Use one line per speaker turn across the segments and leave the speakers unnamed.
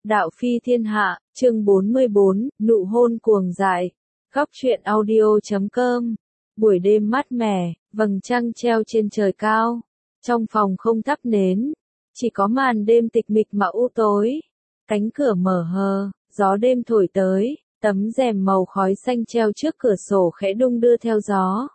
Đạo phi thiên hạ, chương 44, nụ hôn cuồng dại. Góc truyện audio.com. Buổi đêm mát mẻ, vầng trăng treo trên trời cao. Trong phòng không thắp nến, chỉ có màn đêm tịch mịch mà u tối. Cánh cửa mở hờ, gió đêm thổi tới, tấm rèm màu khói xanh treo trước cửa sổ khẽ đung đưa theo gió.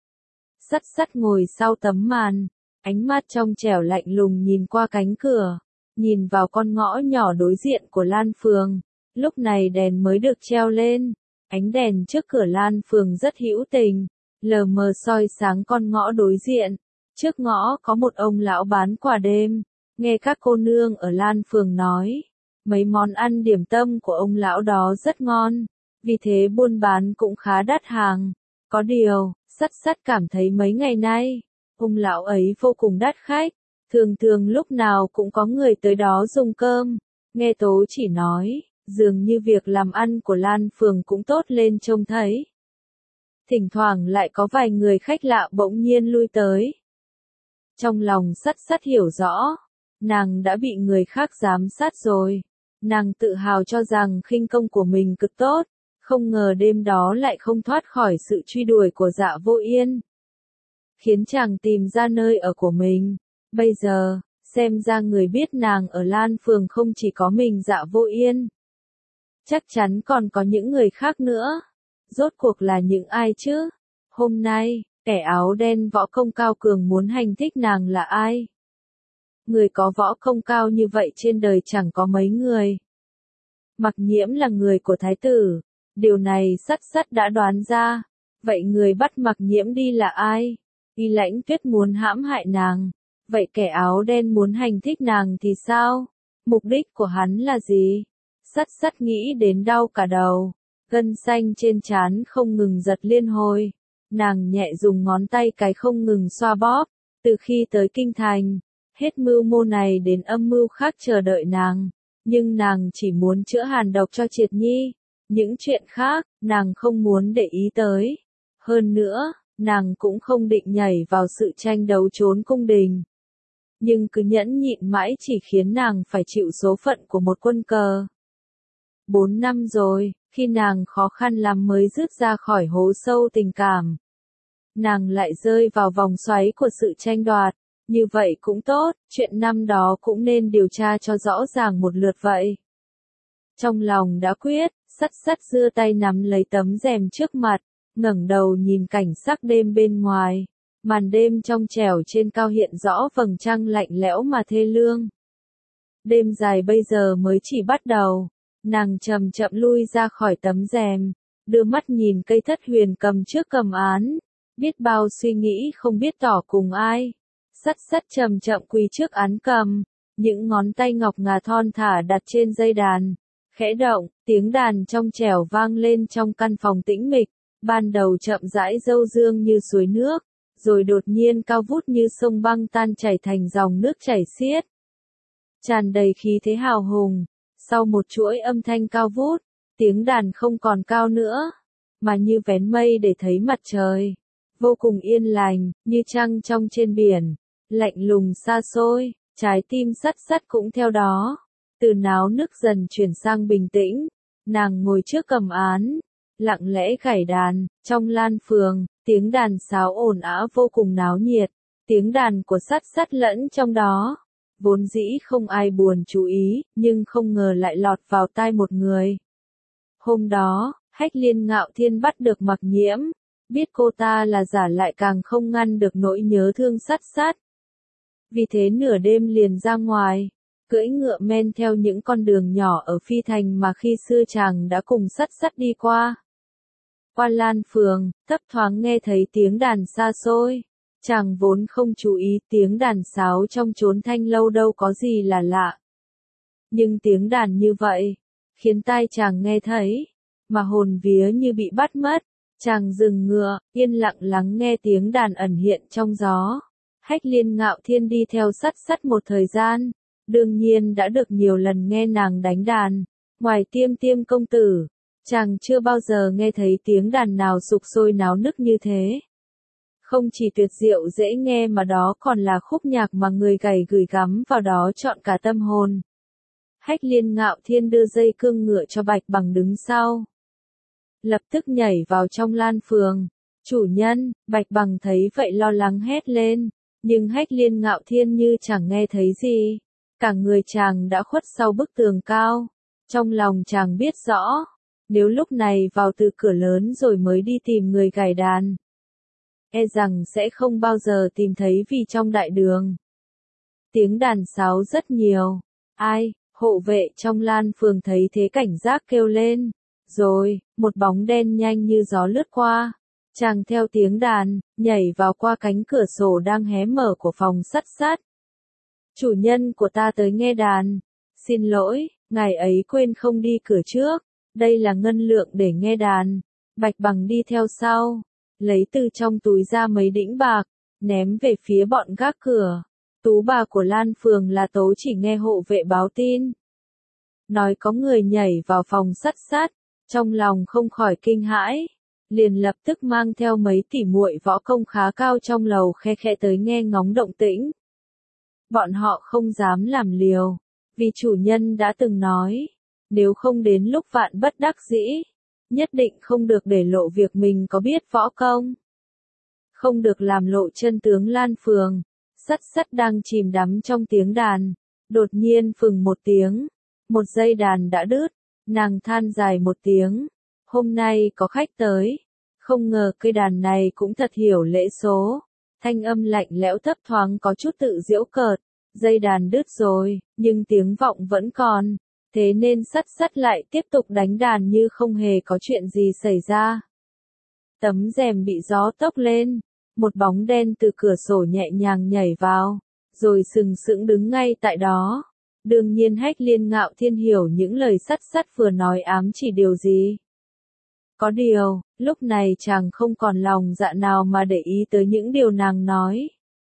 Sắt sắt ngồi sau tấm màn, ánh mắt trong trẻo lạnh lùng nhìn qua cánh cửa. Nhìn vào con ngõ nhỏ đối diện của Lan Phường, lúc này đèn mới được treo lên, ánh đèn trước cửa Lan Phường rất hữu tình, lờ mờ soi sáng con ngõ đối diện. Trước ngõ có một ông lão bán quà đêm, nghe các cô nương ở Lan Phường nói, mấy món ăn điểm tâm của ông lão đó rất ngon, vì thế buôn bán cũng khá đắt hàng. Có điều, sắt sắt cảm thấy mấy ngày nay, ông lão ấy vô cùng đắt khách. Thường thường lúc nào cũng có người tới đó dùng cơm, nghe Tố chỉ nói, dường như việc làm ăn của Lan Phường cũng tốt lên trông thấy. Thỉnh thoảng lại có vài người khách lạ bỗng nhiên lui tới. Trong lòng sắt sắt hiểu rõ, nàng đã bị người khác giám sát rồi. Nàng tự hào cho rằng khinh công của mình cực tốt, không ngờ đêm đó lại không thoát khỏi sự truy đuổi của Dạ Vô Yên. Khiến chàng tìm ra nơi ở của mình. Bây giờ, xem ra người biết nàng ở Lan Phường không chỉ có mình Dạ Vô Yên. Chắc chắn còn có những người khác nữa. Rốt cuộc là những ai chứ? Hôm nay, kẻ áo đen võ công cao cường muốn hành thích nàng là ai? Người có võ công cao như vậy trên đời chẳng có mấy người. Mặc Nhiễm là người của thái tử. Điều này sắt sắt đã đoán ra. Vậy người bắt Mặc Nhiễm đi là ai? Y Lãnh Tuyết muốn hãm hại nàng. Vậy kẻ áo đen muốn hành thích nàng thì sao? Mục đích của hắn là gì? Sắt sắt nghĩ đến đau cả đầu. Gân xanh trên trán không ngừng giật liên hồi. Nàng nhẹ dùng ngón tay cái không ngừng xoa bóp. Từ khi tới kinh thành, hết mưu mô này đến âm mưu khác chờ đợi nàng. Nhưng nàng chỉ muốn chữa hàn độc cho Triệt Nhi. Những chuyện khác, nàng không muốn để ý tới. Hơn nữa, nàng cũng không định nhảy vào sự tranh đấu trốn cung đình. Nhưng cứ nhẫn nhịn mãi chỉ khiến nàng phải chịu số phận của một quân cờ. 4 năm rồi, khi nàng khó khăn lắm mới rứt ra khỏi hố sâu tình cảm. Nàng lại rơi vào vòng xoáy của sự tranh đoạt. Như vậy cũng tốt, chuyện năm đó cũng nên điều tra cho rõ ràng một lượt vậy. Trong lòng đã quyết, sắt sắt giơ tay nắm lấy tấm rèm trước mặt, ngẩng đầu nhìn cảnh sắc đêm bên ngoài. Màn đêm trong trẻo trên cao hiện rõ vầng trăng lạnh lẽo mà thê lương. Đêm dài bây giờ mới chỉ bắt đầu. Nàng chậm chậm lui ra khỏi tấm rèm, đưa mắt nhìn cây thất huyền cầm trước cầm án. Biết bao suy nghĩ không biết tỏ cùng ai. Sắt sắt chậm chậm quỳ trước án cầm, những ngón tay ngọc ngà thon thả đặt trên dây đàn. Khẽ động, tiếng đàn trong trẻo vang lên trong căn phòng tĩnh mịch. Ban đầu chậm rãi râu dương như suối nước. Rồi đột nhiên cao vút như sông băng tan chảy thành dòng nước chảy xiết. Tràn đầy khí thế hào hùng, sau một chuỗi âm thanh cao vút, tiếng đàn không còn cao nữa, mà như vén mây để thấy mặt trời. Vô cùng yên lành, như trăng trong trên biển, lạnh lùng xa xôi, trái tim sắt sắt cũng theo đó. Từ náo nức dần chuyển sang bình tĩnh, nàng ngồi trước cầm án, lặng lẽ gảy đàn, trong Lan Phường. Tiếng đàn sáo ồn ào vô cùng náo nhiệt, tiếng đàn của sắt sắt lẫn trong đó. Vốn dĩ không ai buồn chú ý, nhưng không ngờ lại lọt vào tai một người. Hôm đó, Hách Liên Ngạo Thiên bắt được Mặc Nhiễm, biết cô ta là giả lại càng không ngăn được nỗi nhớ thương sắt sắt. Vì thế nửa đêm liền ra ngoài, cưỡi ngựa men theo những con đường nhỏ ở Phi Thành mà khi xưa chàng đã cùng sắt sắt đi qua. Qua Lan Phường, thấp thoáng nghe thấy tiếng đàn xa xôi. Chàng vốn không chú ý tiếng đàn sáo trong chốn thanh lâu đâu có gì là lạ. Nhưng tiếng đàn như vậy, khiến tai chàng nghe thấy, mà hồn vía như bị bắt mất. Chàng dừng ngựa, yên lặng lắng nghe tiếng đàn ẩn hiện trong gió. Hách Liên Ngạo Thiên đi theo sắt sắt một thời gian, đương nhiên đã được nhiều lần nghe nàng đánh đàn. Ngoài Tiêm Tiêm công tử, chàng chưa bao giờ nghe thấy tiếng đàn nào sục sôi náo nức như thế. Không chỉ tuyệt diệu dễ nghe mà đó còn là khúc nhạc mà người gảy gửi gắm vào đó trọn cả tâm hồn. Hách Liên Ngạo Thiên đưa dây cương ngựa cho Bạch Bằng đứng sau. Lập tức nhảy vào trong lan phường. Chủ nhân, Bạch Bằng thấy vậy lo lắng hét lên. Nhưng Hách Liên Ngạo Thiên như chẳng nghe thấy gì. Cả người chàng đã khuất sau bức tường cao. Trong lòng chàng biết rõ. Nếu lúc này vào từ cửa lớn rồi mới đi tìm người gảy đàn. E rằng sẽ không bao giờ tìm thấy vì trong đại đường. Tiếng đàn sáo rất nhiều. Ai, hộ vệ trong lan phường thấy thế cảnh giác kêu lên. Rồi, một bóng đen nhanh như gió lướt qua. Chàng theo tiếng đàn, nhảy vào qua cánh cửa sổ đang hé mở của phòng sắt sát. Chủ nhân của ta tới nghe đàn. Xin lỗi, ngài ấy quên không đi cửa trước. Đây là ngân lượng để nghe đàn. Bạch Bằng đi theo sau. Lấy từ trong túi ra mấy đĩnh bạc. Ném về phía bọn gác cửa. Tú bà của Lan Phường là Tố chỉ nghe hộ vệ báo tin. Nói có người nhảy vào phòng sắt sát. Trong lòng không khỏi kinh hãi. Liền lập tức mang theo mấy tỉ muội võ công khá cao trong lầu khe khẽ tới nghe ngóng động tĩnh. Bọn họ không dám làm liều. Vì chủ nhân đã từng nói. Nếu không đến lúc vạn bất đắc dĩ. Nhất định không được để lộ việc mình có biết võ công. Không được làm lộ chân tướng Lan Phường. Sắt sắt đang chìm đắm trong tiếng đàn. Đột nhiên phừng một tiếng. Một dây đàn đã đứt. Nàng than dài một tiếng. Hôm nay có khách tới. Không ngờ cây đàn này cũng thật hiểu lễ số. Thanh âm lạnh lẽo thấp thoáng có chút tự giễu cợt. Dây đàn đứt rồi, nhưng tiếng vọng vẫn còn. Thế nên sắt sắt lại tiếp tục đánh đàn như không hề có chuyện gì xảy ra. Tấm rèm bị gió tốc lên. Một bóng đen từ cửa sổ nhẹ nhàng nhảy vào. Rồi sừng sững đứng ngay tại đó. Đương nhiên Hách Liên Ngạo Thiên hiểu những lời sắt sắt vừa nói ám chỉ điều gì. Có điều, lúc này chàng không còn lòng dạ nào mà để ý tới những điều nàng nói.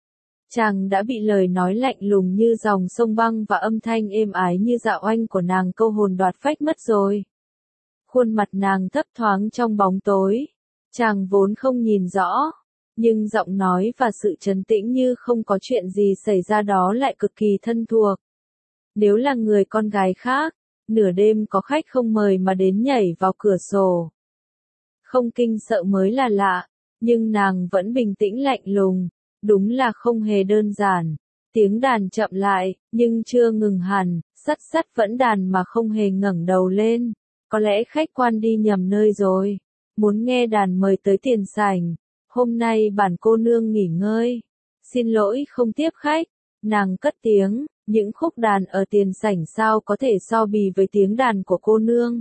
Chàng đã bị lời nói lạnh lùng như dòng sông băng và âm thanh êm ái như dạo oanh của nàng câu hồn đoạt phách mất rồi. Khuôn mặt nàng thấp thoáng trong bóng tối. Chàng vốn không nhìn rõ. Nhưng giọng nói và sự trấn tĩnh như không có chuyện gì xảy ra đó lại cực kỳ thân thuộc. Nếu là người con gái khác, nửa đêm có khách không mời mà đến nhảy vào cửa sổ. Không kinh sợ mới là lạ, nhưng nàng vẫn bình tĩnh lạnh lùng, đúng là không hề đơn giản. Tiếng đàn chậm lại, nhưng chưa ngừng hẳn, sắt sắt vẫn đàn mà không hề ngẩng đầu lên. Có lẽ khách quan đi nhầm nơi rồi. Muốn nghe đàn mời tới tiền sảnh. Hôm nay bản cô nương nghỉ ngơi. Xin lỗi không tiếp khách. Nàng cất tiếng, những khúc đàn ở tiền sảnh sao có thể so bì với tiếng đàn của cô nương.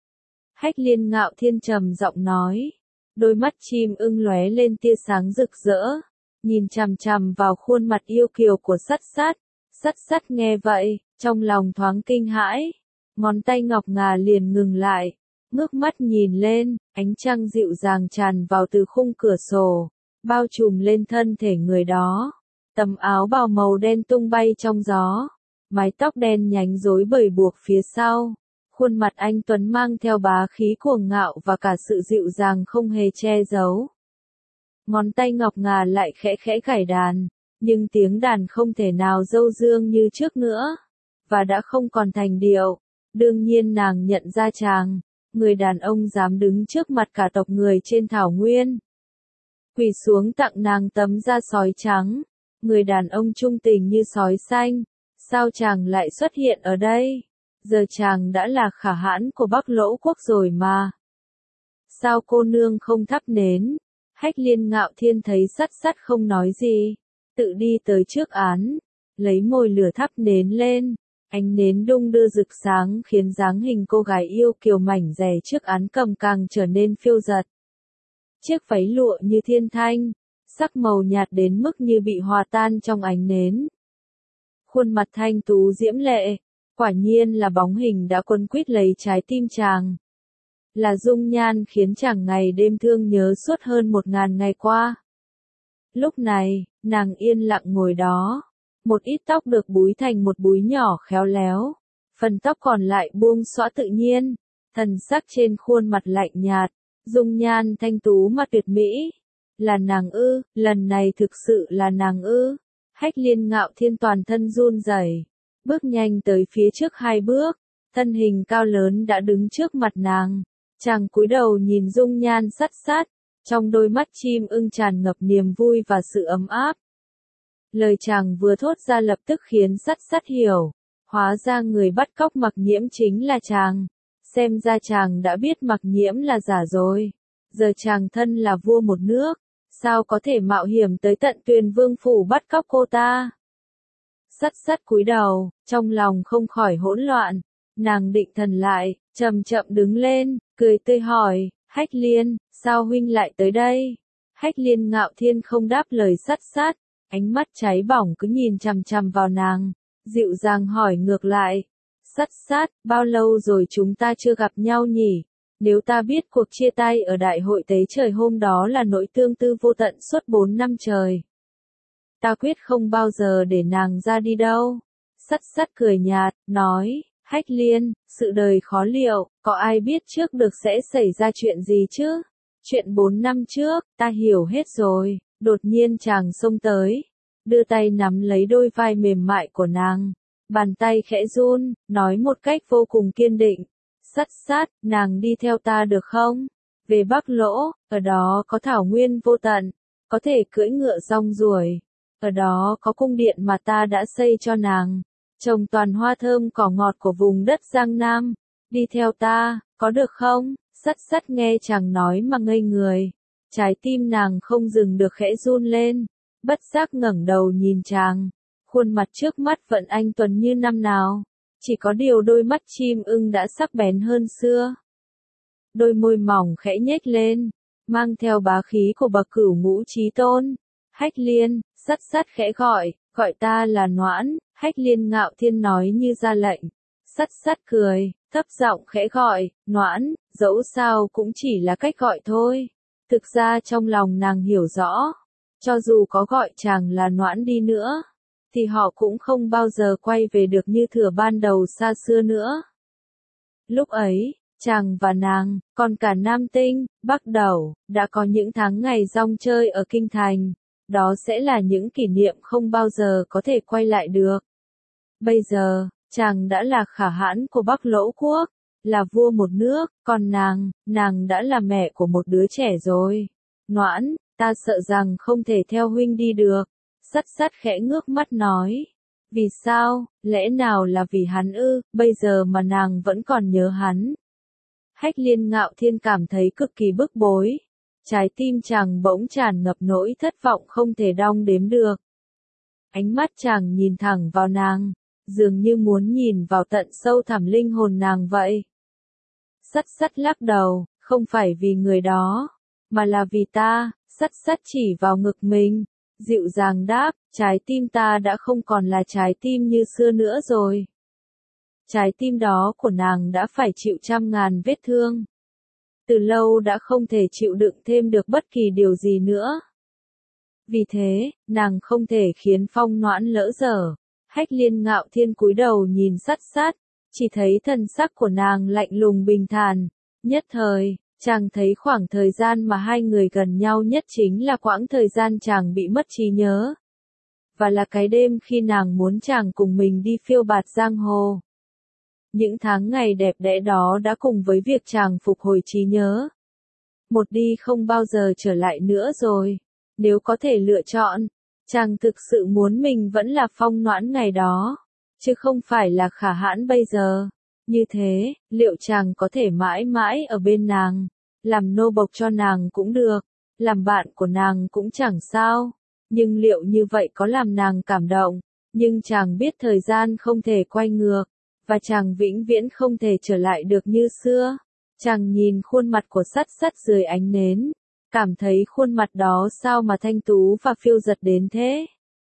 Hách Liên Ngạo Thiên trầm giọng nói. Đôi mắt chim ưng lóe lên tia sáng rực rỡ. Nhìn chằm chằm vào khuôn mặt yêu kiều của sắt sắt. Sắt sắt nghe vậy, trong lòng thoáng kinh hãi. Ngón tay ngọc ngà liền ngừng lại. Ngước mắt nhìn lên, ánh trăng dịu dàng tràn vào từ khung cửa sổ. Bao trùm lên thân thể người đó. Tấm áo bào màu đen tung bay trong gió. Mái tóc đen nhánh rối bời buộc phía sau. Khuôn mặt anh tuấn mang theo bá khí cuồng ngạo và cả sự dịu dàng không hề che giấu. Ngón tay ngọc ngà lại khẽ khẽ gảy đàn, nhưng tiếng đàn không thể nào râu dương như trước nữa, và đã không còn thành điệu. Đương nhiên nàng nhận ra chàng, người đàn ông dám đứng trước mặt cả tộc người trên thảo nguyên. Quỳ xuống tặng nàng tấm da sói trắng, người đàn ông trung tình như sói xanh, sao chàng lại xuất hiện ở đây? Giờ chàng đã là khả hãn của Bắc Lỗ quốc rồi mà. Sao cô nương không thắp nến? Hách Liên Ngạo Thiên thấy sắt sắt không nói gì, tự đi tới trước án, lấy mồi lửa thắp nến lên, ánh nến đung đưa rực sáng khiến dáng hình cô gái yêu kiều mảnh dẻ trước án cầm càng trở nên phiêu dật. Chiếc váy lụa như thiên thanh, sắc màu nhạt đến mức như bị hòa tan trong ánh nến. Khuôn mặt thanh tú diễm lệ, quả nhiên là bóng hình đã quấn quýt lấy trái tim chàng. Là dung nhan khiến chàng ngày đêm thương nhớ suốt hơn 1000 ngày qua. Lúc này, nàng yên lặng ngồi đó. Một ít tóc được búi thành một búi nhỏ khéo léo. Phần tóc còn lại buông xõa tự nhiên. Thần sắc trên khuôn mặt lạnh nhạt. Dung nhan thanh tú mà tuyệt mỹ. Là nàng ư, lần này thực sự là nàng ư. Hách Liên Ngạo Thiên toàn thân run rẩy. bước nhanh tới phía trước 2 bước, thân hình cao lớn đã đứng trước mặt nàng. Chàng cúi đầu nhìn dung nhan sắt sắt, trong đôi mắt chim ưng tràn ngập niềm vui và sự ấm áp. Lời chàng vừa thốt ra lập tức khiến sắt sắt hiểu, hóa ra người bắt cóc Mặc Nhiễm chính là chàng. Xem ra chàng đã biết Mặc Nhiễm là giả rồi. Giờ chàng thân là vua một nước, sao có thể mạo hiểm tới tận Tuyền Vương phủ bắt cóc cô ta? Sắt sắt cúi đầu, trong lòng không khỏi hỗn loạn. Nàng định thần lại, chậm chậm đứng lên, cười tươi hỏi, Hách Liên, sao huynh lại tới đây? Hách Liên ngạo thiên không đáp lời sắt sắt, ánh mắt cháy bỏng cứ nhìn chằm chằm vào nàng, dịu dàng hỏi ngược lại. Sắt sắt, bao lâu rồi chúng ta chưa gặp nhau nhỉ? Nếu ta biết cuộc chia tay ở đại hội tế trời hôm đó là nỗi tương tư vô tận suốt 4 năm trời, ta quyết không bao giờ để nàng ra đi đâu. Sắt sắt cười nhạt, nói, Hách Liên, sự đời khó liệu, có ai biết trước được sẽ xảy ra chuyện gì chứ? Chuyện 4 năm trước, ta hiểu hết rồi. Đột nhiên chàng xông tới, đưa tay nắm lấy đôi vai mềm mại của nàng, bàn tay khẽ run, nói một cách vô cùng kiên định. Sắt sắt, nàng đi theo ta được không? Về Bắc Lỗ, ở đó có thảo nguyên vô tận, có thể cưỡi ngựa rong ruổi. Ở đó có cung điện mà ta đã xây cho nàng, trồng toàn hoa thơm cỏ ngọt của vùng đất Giang Nam. Đi theo ta, có được không? Sắt sắt nghe chàng nói mà ngây người. Trái tim nàng không dừng được khẽ run lên, bất giác ngẩng đầu nhìn chàng. Khuôn mặt trước mắt vẫn anh tuấn như năm nào, chỉ có điều đôi mắt chim ưng đã sắc bén hơn xưa. Đôi môi mỏng khẽ nhếch lên, mang theo bá khí của bậc cửu ngũ chí tôn. Hách Liên, sắt sắt khẽ gọi ta là Noãn. Hách Liên ngạo thiên nói như ra lệnh. Sắt sắt cười, thấp giọng khẽ gọi, Noãn, dẫu sao cũng chỉ là cách gọi thôi. Thực ra trong lòng nàng hiểu rõ, cho dù có gọi chàng là Noãn đi nữa, thì họ cũng không bao giờ quay về được như thuở ban đầu xa xưa nữa. Lúc ấy, chàng và nàng, còn cả Nam Tinh, Bắc Đẩu, đã có những tháng ngày rong chơi ở kinh thành. Đó sẽ là những kỷ niệm không bao giờ có thể quay lại được. Bây giờ, chàng đã là khả hãn của Bắc Lỗ quốc, là vua một nước, còn nàng đã là mẹ của một đứa trẻ rồi. Noãn, ta sợ rằng không thể theo huynh đi được. Sắt sắt khẽ ngước mắt nói. Vì sao, lẽ nào là vì hắn ư, bây giờ mà nàng vẫn còn nhớ hắn. Hách Liên ngạo thiên cảm thấy cực kỳ bức bối. Trái tim chàng bỗng tràn ngập nỗi thất vọng không thể đong đếm được. Ánh mắt chàng nhìn thẳng vào nàng, dường như muốn nhìn vào tận sâu thẳm linh hồn nàng vậy. Sắt sắt lắc đầu, không phải vì người đó, mà là vì ta. Sắt sắt chỉ vào ngực mình, dịu dàng đáp, trái tim ta đã không còn là trái tim như xưa nữa rồi. Trái tim đó của nàng đã phải chịu trăm ngàn vết thương. Từ lâu đã không thể chịu đựng thêm được bất kỳ điều gì nữa. Vì thế, nàng không thể khiến Phong Noãn lỡ dở. Hách Liên ngạo thiên cúi đầu nhìn sắt sắt, chỉ thấy thần sắc của nàng lạnh lùng bình thản. Nhất thời, chàng thấy khoảng thời gian mà hai người gần nhau nhất chính là quãng thời gian chàng bị mất trí nhớ. Và là cái đêm khi nàng muốn chàng cùng mình đi phiêu bạt giang hồ. Những tháng ngày đẹp đẽ đó đã cùng với việc chàng phục hồi trí nhớ. Một đi không bao giờ trở lại nữa rồi. Nếu có thể lựa chọn, chàng thực sự muốn mình vẫn là Phong Noãn ngày đó, chứ không phải là khả hãn bây giờ. Như thế, liệu chàng có thể mãi mãi ở bên nàng, làm nô bộc cho nàng cũng được, làm bạn của nàng cũng chẳng sao. Nhưng liệu như vậy có làm nàng cảm động? Nhưng chàng biết thời gian không thể quay ngược, và chàng vĩnh viễn không thể trở lại được như xưa. Chàng nhìn khuôn mặt của sắt sắt dưới ánh nến, cảm thấy khuôn mặt đó sao mà thanh tú và phiêu dật đến thế.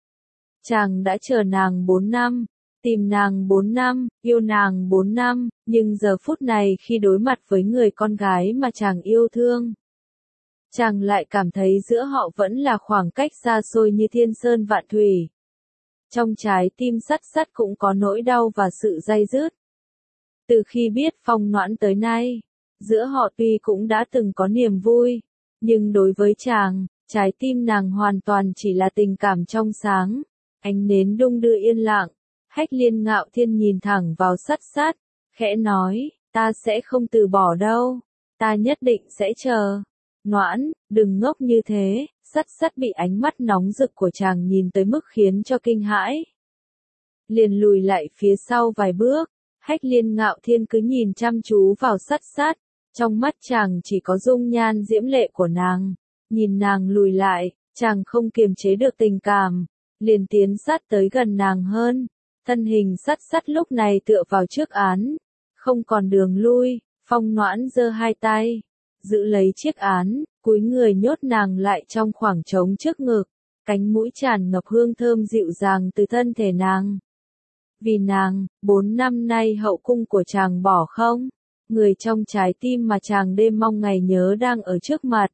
Chàng đã chờ nàng 4 năm, tìm nàng 4 năm, yêu nàng 4 năm, nhưng giờ phút này khi đối mặt với người con gái mà chàng yêu thương, chàng lại cảm thấy giữa họ vẫn là khoảng cách xa xôi như thiên sơn vạn thủy. Trong trái tim sắt sắt cũng có nỗi đau và sự day dứt. Từ khi biết Phong Noãn tới nay, giữa họ tuy cũng đã từng có niềm vui, nhưng đối với chàng, trái tim nàng hoàn toàn chỉ là tình cảm trong sáng, ánh nến đung đưa yên lặng. Hách Liên Ngạo Thiên nhìn thẳng vào Sắt Sắt, khẽ nói, ta sẽ không từ bỏ đâu, ta nhất định sẽ chờ. Noãn, đừng ngốc như thế. Sắt Sắt bị ánh mắt nóng rực của chàng nhìn tới mức khiến cho kinh hãi. Liền lùi lại phía sau vài bước, Hách Liên Ngạo Thiên cứ nhìn chăm chú vào Sắt Sắt, trong mắt chàng chỉ có dung nhan diễm lệ của nàng. Nhìn nàng lùi lại, chàng không kiềm chế được tình cảm, liền tiến sát tới gần nàng hơn. Thân hình Sắt Sắt lúc này tựa vào trước án, không còn đường lui. Phong Noãn giơ hai tay, giữ lấy chiếc án, cúi người nhốt nàng lại trong khoảng trống trước ngực, cánh mũi tràn ngập hương thơm dịu dàng từ thân thể nàng. Vì nàng, 4 năm nay hậu cung của chàng bỏ không, người trong trái tim mà chàng đêm mong ngày nhớ đang ở trước mặt.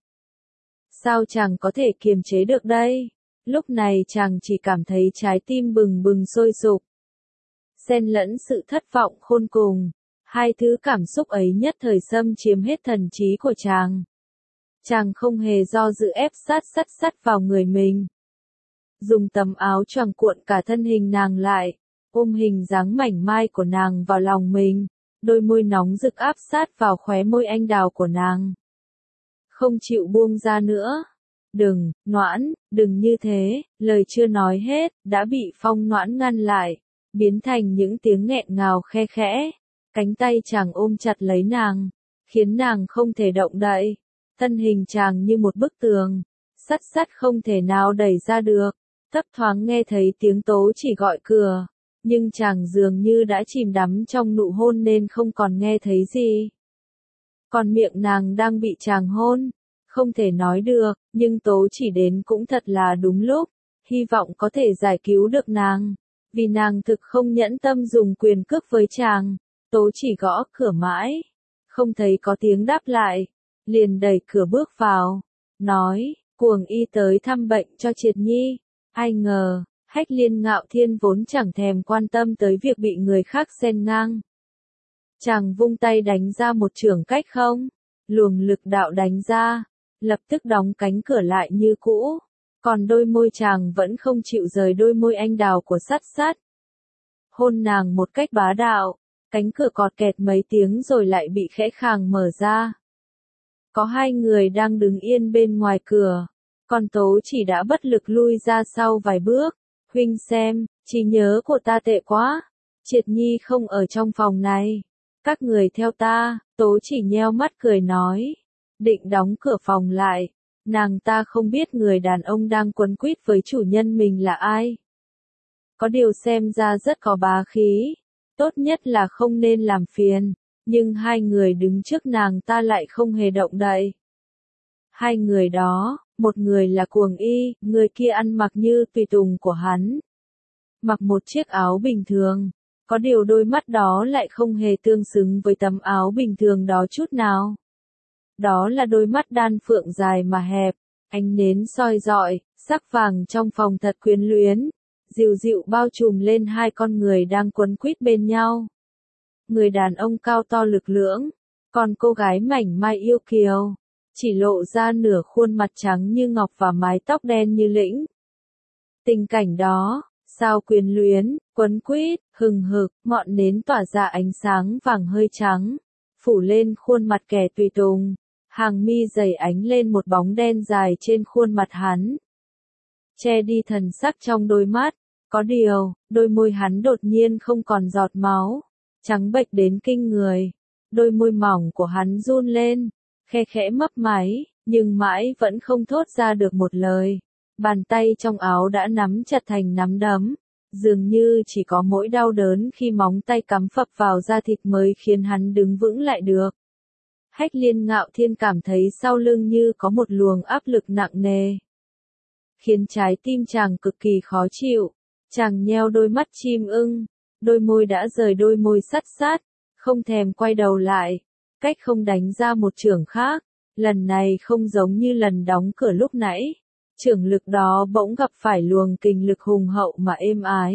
Sao chàng có thể kiềm chế được đây? Lúc này chàng chỉ cảm thấy trái tim bừng bừng sôi sục, xen lẫn sự thất vọng khôn cùng. Hai thứ cảm xúc ấy nhất thời xâm chiếm hết thần trí của chàng. Chàng không hề do dự ép sát Sắt Sắt vào người mình. Dùng tấm áo choàng cuộn cả thân hình nàng lại, ôm hình dáng mảnh mai của nàng vào lòng mình, đôi môi nóng rực áp sát vào khóe môi anh đào của nàng. Không chịu buông ra nữa. Đừng, Noãn, đừng như thế, lời chưa nói hết, đã bị Phong Noãn ngăn lại, biến thành những tiếng nghẹn ngào khe khẽ. Cánh tay chàng ôm chặt lấy nàng, khiến nàng không thể động đậy. Thân hình chàng như một bức tường, Sắt Sắt không thể nào đẩy ra được. Thấp thoáng nghe thấy tiếng Tố Chỉ gọi cửa, nhưng chàng dường như đã chìm đắm trong nụ hôn nên không còn nghe thấy gì. Còn miệng nàng đang bị chàng hôn, không thể nói được, nhưng Tố Chỉ đến cũng thật là đúng lúc, hy vọng có thể giải cứu được nàng, vì nàng thực không nhẫn tâm dùng quyền cước với chàng. Tố Chỉ gõ cửa mãi, không thấy có tiếng đáp lại, liền đẩy cửa bước vào, nói, Cuồng Y tới thăm bệnh cho Triệt Nhi. Ai ngờ, Hách Liên Ngạo Thiên vốn chẳng thèm quan tâm tới việc bị người khác xen ngang. Chàng vung tay đánh ra một chưởng cách không, luồng lực đạo đánh ra, lập tức đóng cánh cửa lại như cũ, còn đôi môi chàng vẫn không chịu rời đôi môi anh đào của Sắt Sắt. Hôn nàng một cách bá đạo. Cánh cửa cọt kẹt mấy tiếng rồi lại bị khẽ khàng mở ra. Có hai người đang đứng yên bên ngoài cửa, còn Tố Chỉ đã bất lực lui ra sau vài bước. Huynh xem, trí nhớ của ta tệ quá. Triệt Nhi không ở trong phòng này. Các người theo ta. Tố Chỉ nheo mắt cười nói. Định đóng cửa phòng lại. Nàng ta không biết người đàn ông đang quấn quýt với chủ nhân mình là ai. Có điều xem ra rất có bá khí. Tốt nhất là không nên làm phiền, nhưng hai người đứng trước nàng ta lại không hề động đậy. Hai người đó, một người là Cuồng Y, người kia ăn mặc như tùy tùng của hắn. Mặc một chiếc áo bình thường, có điều đôi mắt đó lại không hề tương xứng với tấm áo bình thường đó chút nào. Đó là đôi mắt đan phượng dài mà hẹp, ánh nến soi rọi, sắc vàng trong phòng thật quyến luyến. Dịu dịu bao trùm lên hai con người đang quấn quýt bên nhau. Người đàn ông cao to lực lưỡng, còn cô gái mảnh mai yêu kiều, chỉ lộ ra nửa khuôn mặt trắng như ngọc và mái tóc đen như lĩnh. Tình cảnh đó, sao quyến luyến, quấn quýt, hừng hực, ngọn nến tỏa ra ánh sáng vàng hơi trắng, phủ lên khuôn mặt kẻ tùy tùng, hàng mi dày ánh lên một bóng đen dài trên khuôn mặt hắn. Che đi thần sắc trong đôi mắt, có điều, đôi môi hắn đột nhiên không còn giọt máu, trắng bệch đến kinh người. Đôi môi mỏng của hắn run lên, khe khẽ mấp máy, nhưng mãi vẫn không thốt ra được một lời. Bàn tay trong áo đã nắm chặt thành nắm đấm, dường như chỉ có mỗi đau đớn khi móng tay cắm phập vào da thịt mới khiến hắn đứng vững lại được. Hách Liên Ngạo Thiên cảm thấy sau lưng như có một luồng áp lực nặng nề, khiến trái tim chàng cực kỳ khó chịu. Chàng nheo đôi mắt chim ưng, đôi môi đã rời đôi môi Sắt Sắt, không thèm quay đầu lại, cách không đánh ra một chưởng khác, lần này không giống như lần đóng cửa lúc nãy, chưởng lực đó bỗng gặp phải luồng kình lực hùng hậu mà êm ái.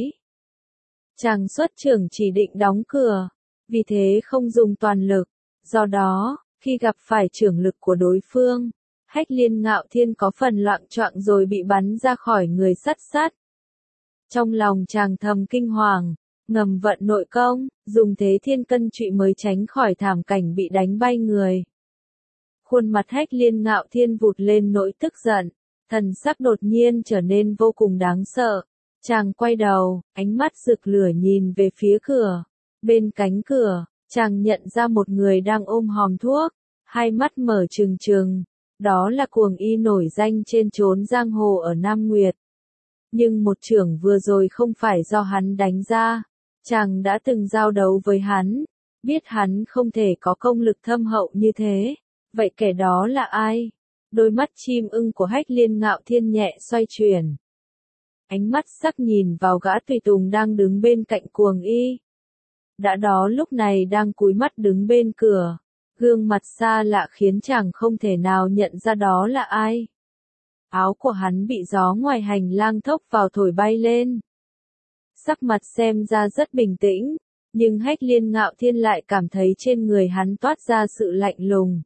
Chàng xuất chưởng chỉ định đóng cửa, vì thế không dùng toàn lực, do đó, khi gặp phải chưởng lực của đối phương, Hách Liên Ngạo Thiên có phần loạng choạng rồi bị bắn ra khỏi người Sắt Sắt. Trong lòng chàng thầm kinh hoàng, ngầm vận nội công, dùng thế thiên cân trụy mới tránh khỏi thảm cảnh bị đánh bay người. Khuôn mặt Hách Liên Ngạo Thiên vụt lên nỗi tức giận, thần sắc đột nhiên trở nên vô cùng đáng sợ. Chàng quay đầu, ánh mắt rực lửa nhìn về phía cửa. Bên cánh cửa, chàng nhận ra một người đang ôm hòm thuốc, hai mắt mở trừng trừng. Đó là Cuồng Y nổi danh trên chốn giang hồ ở Nam Nguyệt. Nhưng một chưởng vừa rồi không phải do hắn đánh ra. Chàng đã từng giao đấu với hắn, biết hắn không thể có công lực thâm hậu như thế. Vậy kẻ đó là ai? Đôi mắt chim ưng của Hách Liên Ngạo Thiên nhẹ xoay chuyển. Ánh mắt sắc nhìn vào gã tùy tùng đang đứng bên cạnh Cuồng Y. Đã đó lúc này đang cúi mắt đứng bên cửa. Gương mặt xa lạ khiến chàng không thể nào nhận ra đó là ai. Áo của hắn bị gió ngoài hành lang thốc vào thổi bay lên. Sắc mặt xem ra rất bình tĩnh, nhưng Hách Liên Ngạo Thiên lại cảm thấy trên người hắn toát ra sự lạnh lùng.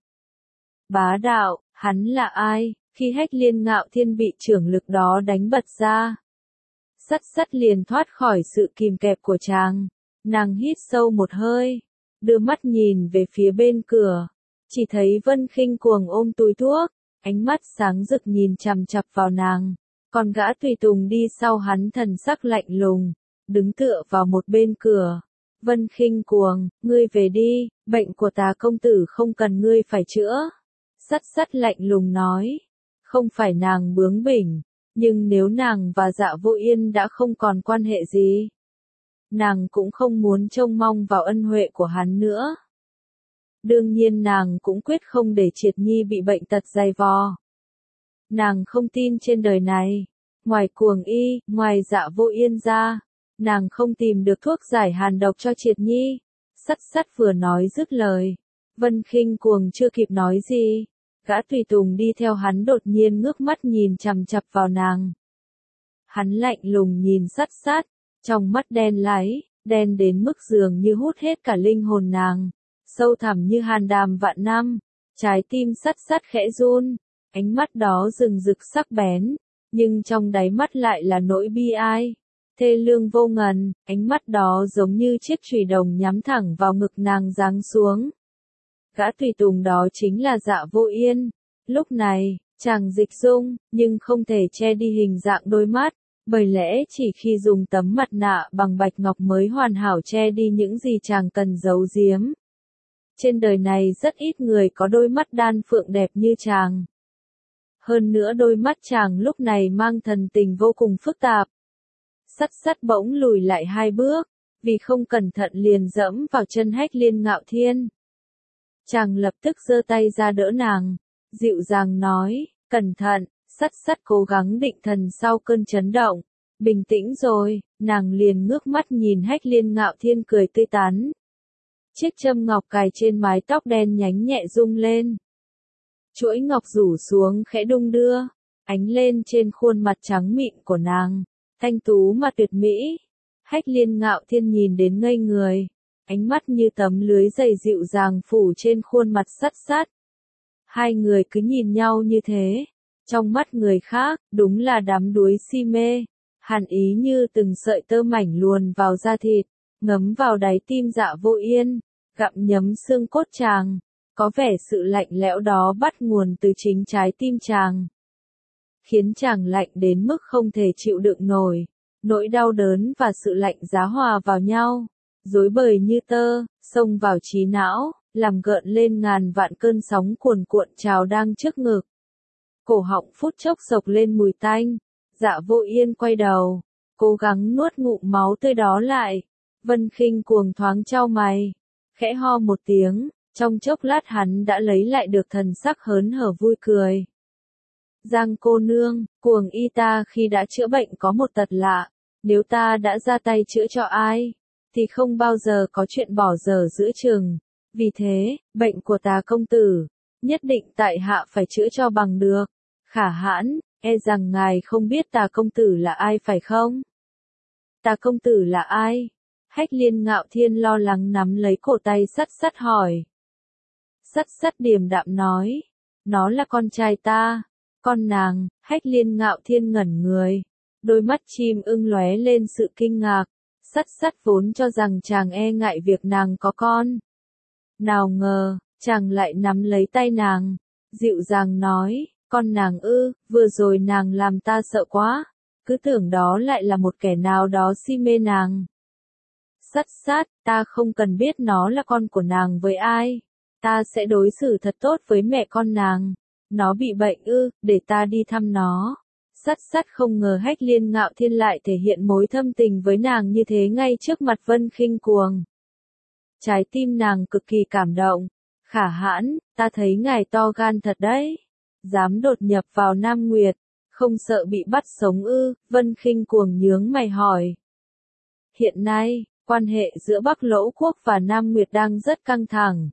Bá đạo, hắn là ai? Khi Hách Liên Ngạo Thiên bị chưởng lực đó đánh bật ra, sắt sắt liền thoát khỏi sự kìm kẹp của chàng. Nàng hít sâu một hơi, đưa mắt nhìn về phía bên cửa, chỉ thấy Vân Khinh Cuồng ôm túi thuốc, ánh mắt sáng rực nhìn chằm chằm vào nàng, còn gã tùy tùng đi sau hắn thần sắc lạnh lùng, đứng tựa vào một bên cửa. Vân Khinh Cuồng, ngươi về đi, bệnh của Tà công tử không cần ngươi phải chữa. Sắt sắt lạnh lùng nói, không phải nàng bướng bỉnh, nhưng nếu nàng và Dạ Vô Yên đã không còn quan hệ gì, nàng cũng không muốn trông mong vào ân huệ của hắn nữa. Đương nhiên nàng cũng quyết không để Triệt Nhi bị bệnh tật dày vò. Nàng không tin trên đời này, ngoài Cuồng Y, ngoài Dạ Vô Yên ra, nàng không tìm được thuốc giải hàn độc cho Triệt Nhi. Sắt sắt vừa nói dứt lời, Vân Khinh Cuồng chưa kịp nói gì, gã tùy tùng đi theo hắn đột nhiên ngước mắt nhìn chằm chằm vào nàng. Hắn lạnh lùng nhìn sắt sắt, trong mắt đen láy, đen đến mức dường như hút hết cả linh hồn nàng, sâu thẳm như hàn đàm vạn năm. Trái tim sắt sắt khẽ run, ánh mắt đó rừng rực sắc bén, nhưng trong đáy mắt lại là nỗi bi ai, thê lương vô ngần. Ánh mắt đó giống như chiếc chùy đồng nhắm thẳng vào ngực nàng giáng xuống. Gã tùy tùng đó chính là Dạ Vô Yên. Lúc này, chàng dịch dung, nhưng không thể che đi hình dạng đôi mắt, bởi lẽ chỉ khi dùng tấm mặt nạ bằng bạch ngọc mới hoàn hảo che đi những gì chàng cần giấu giếm. Trên đời này rất ít người có đôi mắt đan phượng đẹp như chàng. Hơn nữa đôi mắt chàng lúc này mang thần tình vô cùng phức tạp. Sắt sắt bỗng lùi lại hai bước, vì không cẩn thận liền dẫm vào chân Hách Liên Ngạo Thiên. Chàng lập tức giơ tay ra đỡ nàng, dịu dàng nói, cẩn thận. Sắt sắt cố gắng định thần sau cơn chấn động, bình tĩnh rồi, nàng liền ngước mắt nhìn Hách Liên Ngạo Thiên cười tươi tắn. Chiếc châm ngọc cài trên mái tóc đen nhánh nhẹ rung lên. Chuỗi ngọc rủ xuống khẽ đung đưa, ánh lên trên khuôn mặt trắng mịn của nàng, thanh tú mà tuyệt mỹ. Hách Liên Ngạo Thiên nhìn đến ngây người, ánh mắt như tấm lưới dày dịu dàng phủ trên khuôn mặt sắt sắt. Hai người cứ nhìn nhau như thế, trong mắt người khác, đúng là đắm đuối si mê, hàn ý như từng sợi tơ mảnh luồn vào da thịt, ngấm vào đáy tim Dạ Vô Yên, gặm nhấm xương cốt chàng. Có vẻ sự lạnh lẽo đó bắt nguồn từ chính trái tim chàng, khiến chàng lạnh đến mức không thể chịu đựng nổi. Nỗi đau đớn và sự lạnh giá hòa vào nhau, rối bời như tơ, xông vào trí não, làm gợn lên ngàn vạn cơn sóng cuồn cuộn trào đang trước ngực. Cổ họng phút chốc sộc lên mùi tanh. Dạ Vô Yên quay đầu, cố gắng nuốt ngụm máu tươi đó lại. Vân Khinh Cuồng thoáng chau mày, khẽ ho một tiếng, trong chốc lát hắn đã lấy lại được thần sắc hớn hở vui cười. Giang cô nương, Cuồng Y ta khi đã chữa bệnh có một tật lạ, nếu ta đã ra tay chữa cho ai, thì không bao giờ có chuyện bỏ dở giữa chừng. Vì thế, bệnh của Tà công tử, nhất định tại hạ phải chữa cho bằng được. Khả hãn, e rằng ngài không biết Tà công tử là ai phải không? Tà công tử là ai? Hách Liên Ngạo Thiên lo lắng nắm lấy cổ tay sắt sắt hỏi. Sắt sắt điềm đạm nói, nó là con trai ta. Con nàng. Hách Liên Ngạo Thiên ngẩn người, đôi mắt chim ưng lóe lên sự kinh ngạc. Sắt sắt vốn cho rằng chàng e ngại việc nàng có con. Nào ngờ, chàng lại nắm lấy tay nàng, dịu dàng nói, con nàng ư, vừa rồi nàng làm ta sợ quá, cứ tưởng đó lại là một kẻ nào đó si mê nàng. Sắt sắt, ta không cần biết nó là con của nàng với ai. Ta sẽ đối xử thật tốt với mẹ con nàng. Nó bị bệnh ư, để ta đi thăm nó. Sắt sắt không ngờ Hách Liên Ngạo Thiên lại thể hiện mối thâm tình với nàng như thế ngay trước mặt Vân Khinh Cuồng. Trái tim nàng cực kỳ cảm động. Khả hãn, ta thấy ngài to gan thật đấy. Dám đột nhập vào Nam Nguyệt, không sợ bị bắt sống ư? Vân Khinh Cuồng nhướng mày hỏi. Hiện nay, quan hệ giữa Bắc Lỗ Quốc và Nam Nguyệt đang rất căng thẳng.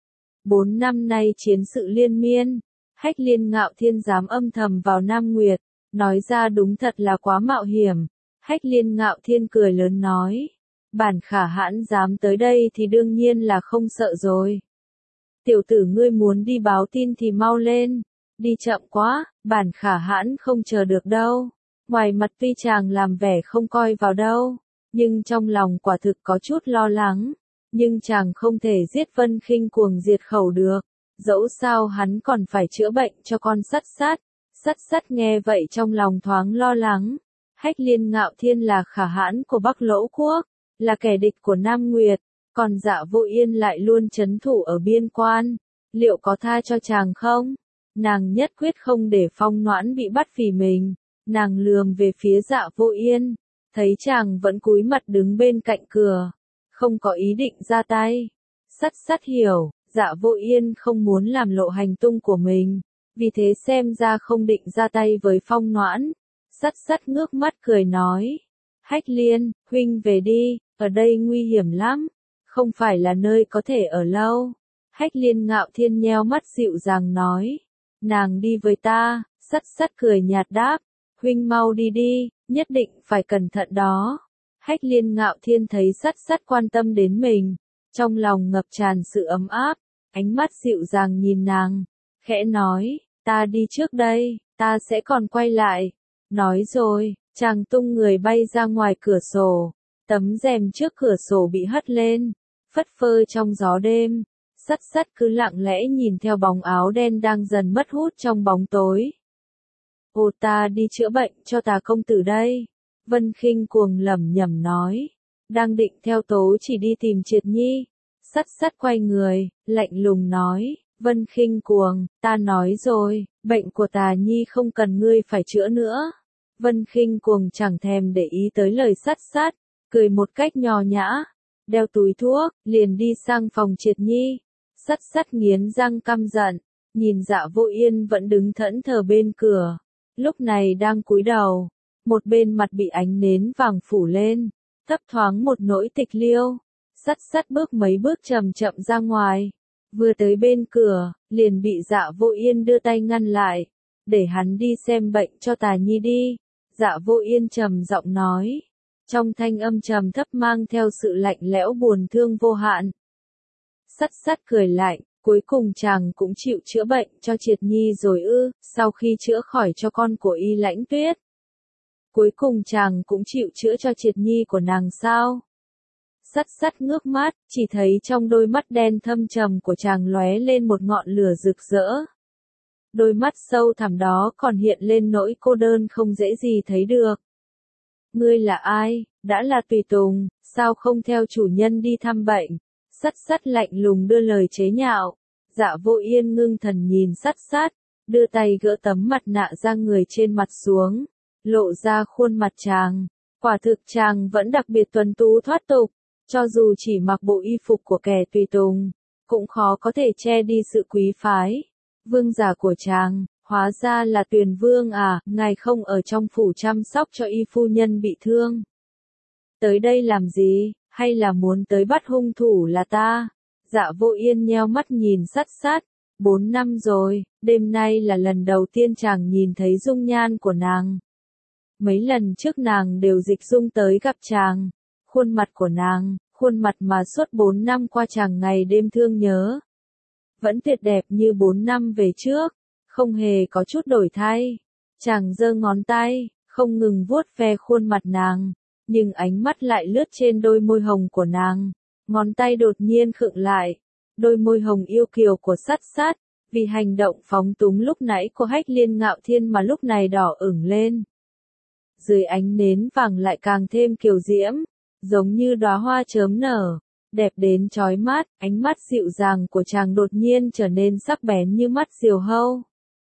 4 năm nay chiến sự liên miên, Hách Liên Ngạo Thiên dám âm thầm vào Nam Nguyệt, nói ra đúng thật là quá mạo hiểm. Hách Liên Ngạo Thiên cười lớn nói, bản khả hãn dám tới đây thì đương nhiên là không sợ rồi. Tiểu tử ngươi muốn đi báo tin thì mau lên, đi chậm quá, bản khả hãn không chờ được đâu. Ngoài mặt tuy chàng làm vẻ không coi vào đâu, nhưng trong lòng quả thực có chút lo lắng. Nhưng chàng không thể giết Vân Khinh Cuồng diệt khẩu được, dẫu sao hắn còn phải chữa bệnh cho con sắt sắt. Sắt sắt nghe vậy trong lòng thoáng lo lắng. Hách Liên Ngạo Thiên là khả hãn của Bắc Lỗ Quốc, là kẻ địch của Nam Nguyệt, còn Dạ Vô Yên lại luôn trấn thủ ở biên quan. Liệu có tha cho chàng không? Nàng nhất quyết không để Phong Noãn bị bắt vì mình. Nàng lườm về phía Dạ Vô Yên, thấy chàng vẫn cúi mặt đứng bên cạnh cửa, không có ý định ra tay. Sắt sắt hiểu, Dạ Vô Yên không muốn làm lộ hành tung của mình, vì thế xem ra không định ra tay với Phong Noãn. Sắt sắt ngước mắt cười nói, Hách Liên, huynh về đi, ở đây nguy hiểm lắm, không phải là nơi có thể ở lâu. Hách Liên Ngạo Thiên nheo mắt dịu dàng nói, nàng đi với ta. Sắt sắt cười nhạt đáp, huynh mau đi đi, nhất định phải cẩn thận đó. Hách Liên Ngạo Thiên thấy sắt sắt quan tâm đến mình, trong lòng ngập tràn sự ấm áp, ánh mắt dịu dàng nhìn nàng, khẽ nói, ta đi trước đây, ta sẽ còn quay lại. Nói rồi, chàng tung người bay ra ngoài cửa sổ, tấm rèm trước cửa sổ bị hất lên, phất phơ trong gió đêm. Sắt sắt cứ lặng lẽ nhìn theo bóng áo đen đang dần mất hút trong bóng tối. Ô, ta đi chữa bệnh cho Tà công tử đây. Vân Khinh Cuồng lẩm nhẩm nói, đang định theo Tố Chỉ đi tìm Triệt Nhi. Sắt sắt quay người, lạnh lùng nói, Vân Khinh Cuồng, ta nói rồi, bệnh của Tà Nhi không cần ngươi phải chữa nữa. Vân Khinh Cuồng chẳng thèm để ý tới lời sắt sắt, cười một cách nho nhã, đeo túi thuốc, liền đi sang phòng Triệt Nhi. Sắt sắt nghiến răng căm giận, nhìn Dạ Vô Yên vẫn đứng thẫn thờ bên cửa, lúc này đang cúi đầu, một bên mặt bị ánh nến vàng phủ lên, thấp thoáng một nỗi tịch liêu. Sắt sắt bước mấy bước chậm chậm ra ngoài, vừa tới bên cửa, liền bị Dạ Vô Yên đưa tay ngăn lại, để hắn đi xem bệnh cho Tà Nhi đi. Dạ Vô Yên trầm giọng nói, trong thanh âm trầm thấp mang theo sự lạnh lẽo buồn thương vô hạn. Sắt sắt cười lạnh, cuối cùng chàng cũng chịu chữa bệnh cho Triệt Nhi rồi ư? Sau khi chữa khỏi cho con của Y Lãnh Tuyết, cuối cùng chàng cũng chịu chữa cho Triệt Nhi của nàng sao? Sắt sắt ngước mắt, chỉ thấy trong đôi mắt đen thâm trầm của chàng lóe lên một ngọn lửa rực rỡ. Đôi mắt sâu thẳm đó còn hiện lên nỗi cô đơn không dễ gì thấy được. Ngươi là ai? Đã là tùy tùng, sao không theo chủ nhân đi thăm bệnh? Sắt sắt lạnh lùng đưa lời chế nhạo. Dạ Vô Yên ngưng thần nhìn sắt sắt, đưa tay gỡ tấm mặt nạ da người trên mặt xuống, lộ ra khuôn mặt chàng. Quả thực chàng vẫn đặc biệt tuấn tú thoát tục, cho dù chỉ mặc bộ y phục của kẻ tùy tùng, cũng khó có thể che đi sự quý phái. Vương giả của chàng, hóa ra là Tuyền Vương à, ngài không ở trong phủ chăm sóc cho y phu nhân bị thương. Tới đây làm gì, hay là muốn tới bắt hung thủ là ta? Dạ Vô Yên nheo mắt nhìn sắt sắt, 4 năm rồi, đêm nay là lần đầu tiên chàng nhìn thấy dung nhan của nàng. Mấy lần trước nàng đều dịch dung tới gặp chàng, khuôn mặt của nàng, khuôn mặt mà suốt 4 năm qua chàng ngày đêm thương nhớ, vẫn tuyệt đẹp như 4 năm về trước, không hề có chút đổi thay. Chàng giơ ngón tay, không ngừng vuốt ve khuôn mặt nàng, nhưng ánh mắt lại lướt trên đôi môi hồng của nàng, ngón tay đột nhiên khựng lại, đôi môi hồng yêu kiều của Sắt Sắt, vì hành động phóng túng lúc nãy của Hách Liên Ngạo Thiên mà lúc này đỏ ửng lên. Dưới ánh nến vàng lại càng thêm kiều diễm, giống như đóa hoa chớm nở, đẹp đến chói mắt, ánh mắt dịu dàng của chàng đột nhiên trở nên sắc bén như mắt diều hâu.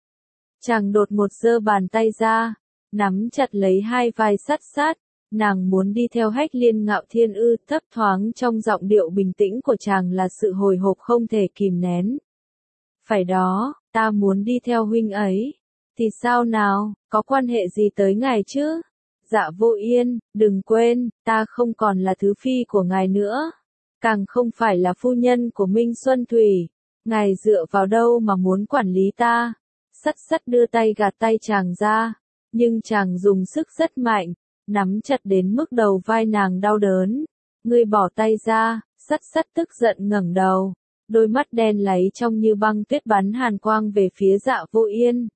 Chàng đột một giơ bàn tay ra, nắm chặt lấy hai vai Sắt Sắt, nàng muốn đi theo Hách Liên Ngạo Thiên ư? Thấp thoáng trong giọng điệu bình tĩnh của chàng là sự hồi hộp không thể kìm nén. Phải đó, ta muốn đi theo huynh ấy. Thì sao nào, có quan hệ gì tới ngài chứ? Dạ Vô Yên, đừng quên, ta không còn là thứ phi của ngài nữa. Càng không phải là phu nhân của Minh Xuân Thủy. Ngài dựa vào đâu mà muốn quản lý ta? Sắt Sắt đưa tay gạt tay chàng ra, nhưng chàng dùng sức rất mạnh, nắm chặt đến mức đầu vai nàng đau đớn. Ngươi bỏ tay ra. Sắt Sắt tức giận ngẩng đầu, đôi mắt đen láy trong như băng tuyết bắn hàn quang về phía Dạ Vô Yên.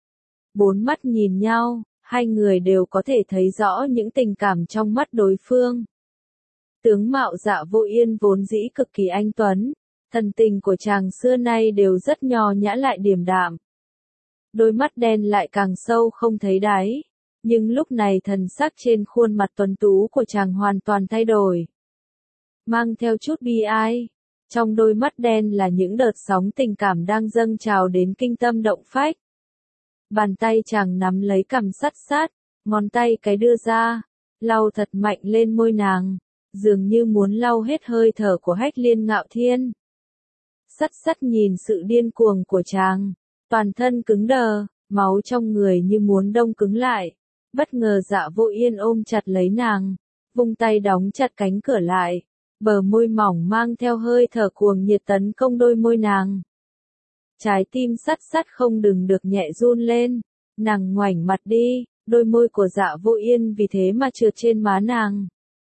Bốn mắt nhìn nhau, hai người đều có thể thấy rõ những tình cảm trong mắt đối phương. Tướng mạo Dạ Vô Yên vốn dĩ cực kỳ anh tuấn, thần tình của chàng xưa nay đều rất nho nhã lại điềm đạm. Đôi mắt đen lại càng sâu không thấy đáy, nhưng lúc này thần sắc trên khuôn mặt tuấn tú của chàng hoàn toàn thay đổi. Mang theo chút bi ai, trong đôi mắt đen là những đợt sóng tình cảm đang dâng trào đến kinh tâm động phách. Bàn tay chàng nắm lấy cằm Sắt Sắt, ngón tay cái đưa ra, lau thật mạnh lên môi nàng, dường như muốn lau hết hơi thở của Hách Liên Ngạo Thiên. Sắt Sắt nhìn sự điên cuồng của chàng, toàn thân cứng đờ, máu trong người như muốn đông cứng lại. Bất ngờ Dạ Vô Yên ôm chặt lấy nàng, vung tay đóng chặt cánh cửa lại, bờ môi mỏng mang theo hơi thở cuồng nhiệt tấn công đôi môi nàng. Trái tim Sắt Sắt không đừng được nhẹ run lên, nàng ngoảnh mặt đi, đôi môi của Dạ Vô Yên vì thế mà trượt trên má nàng.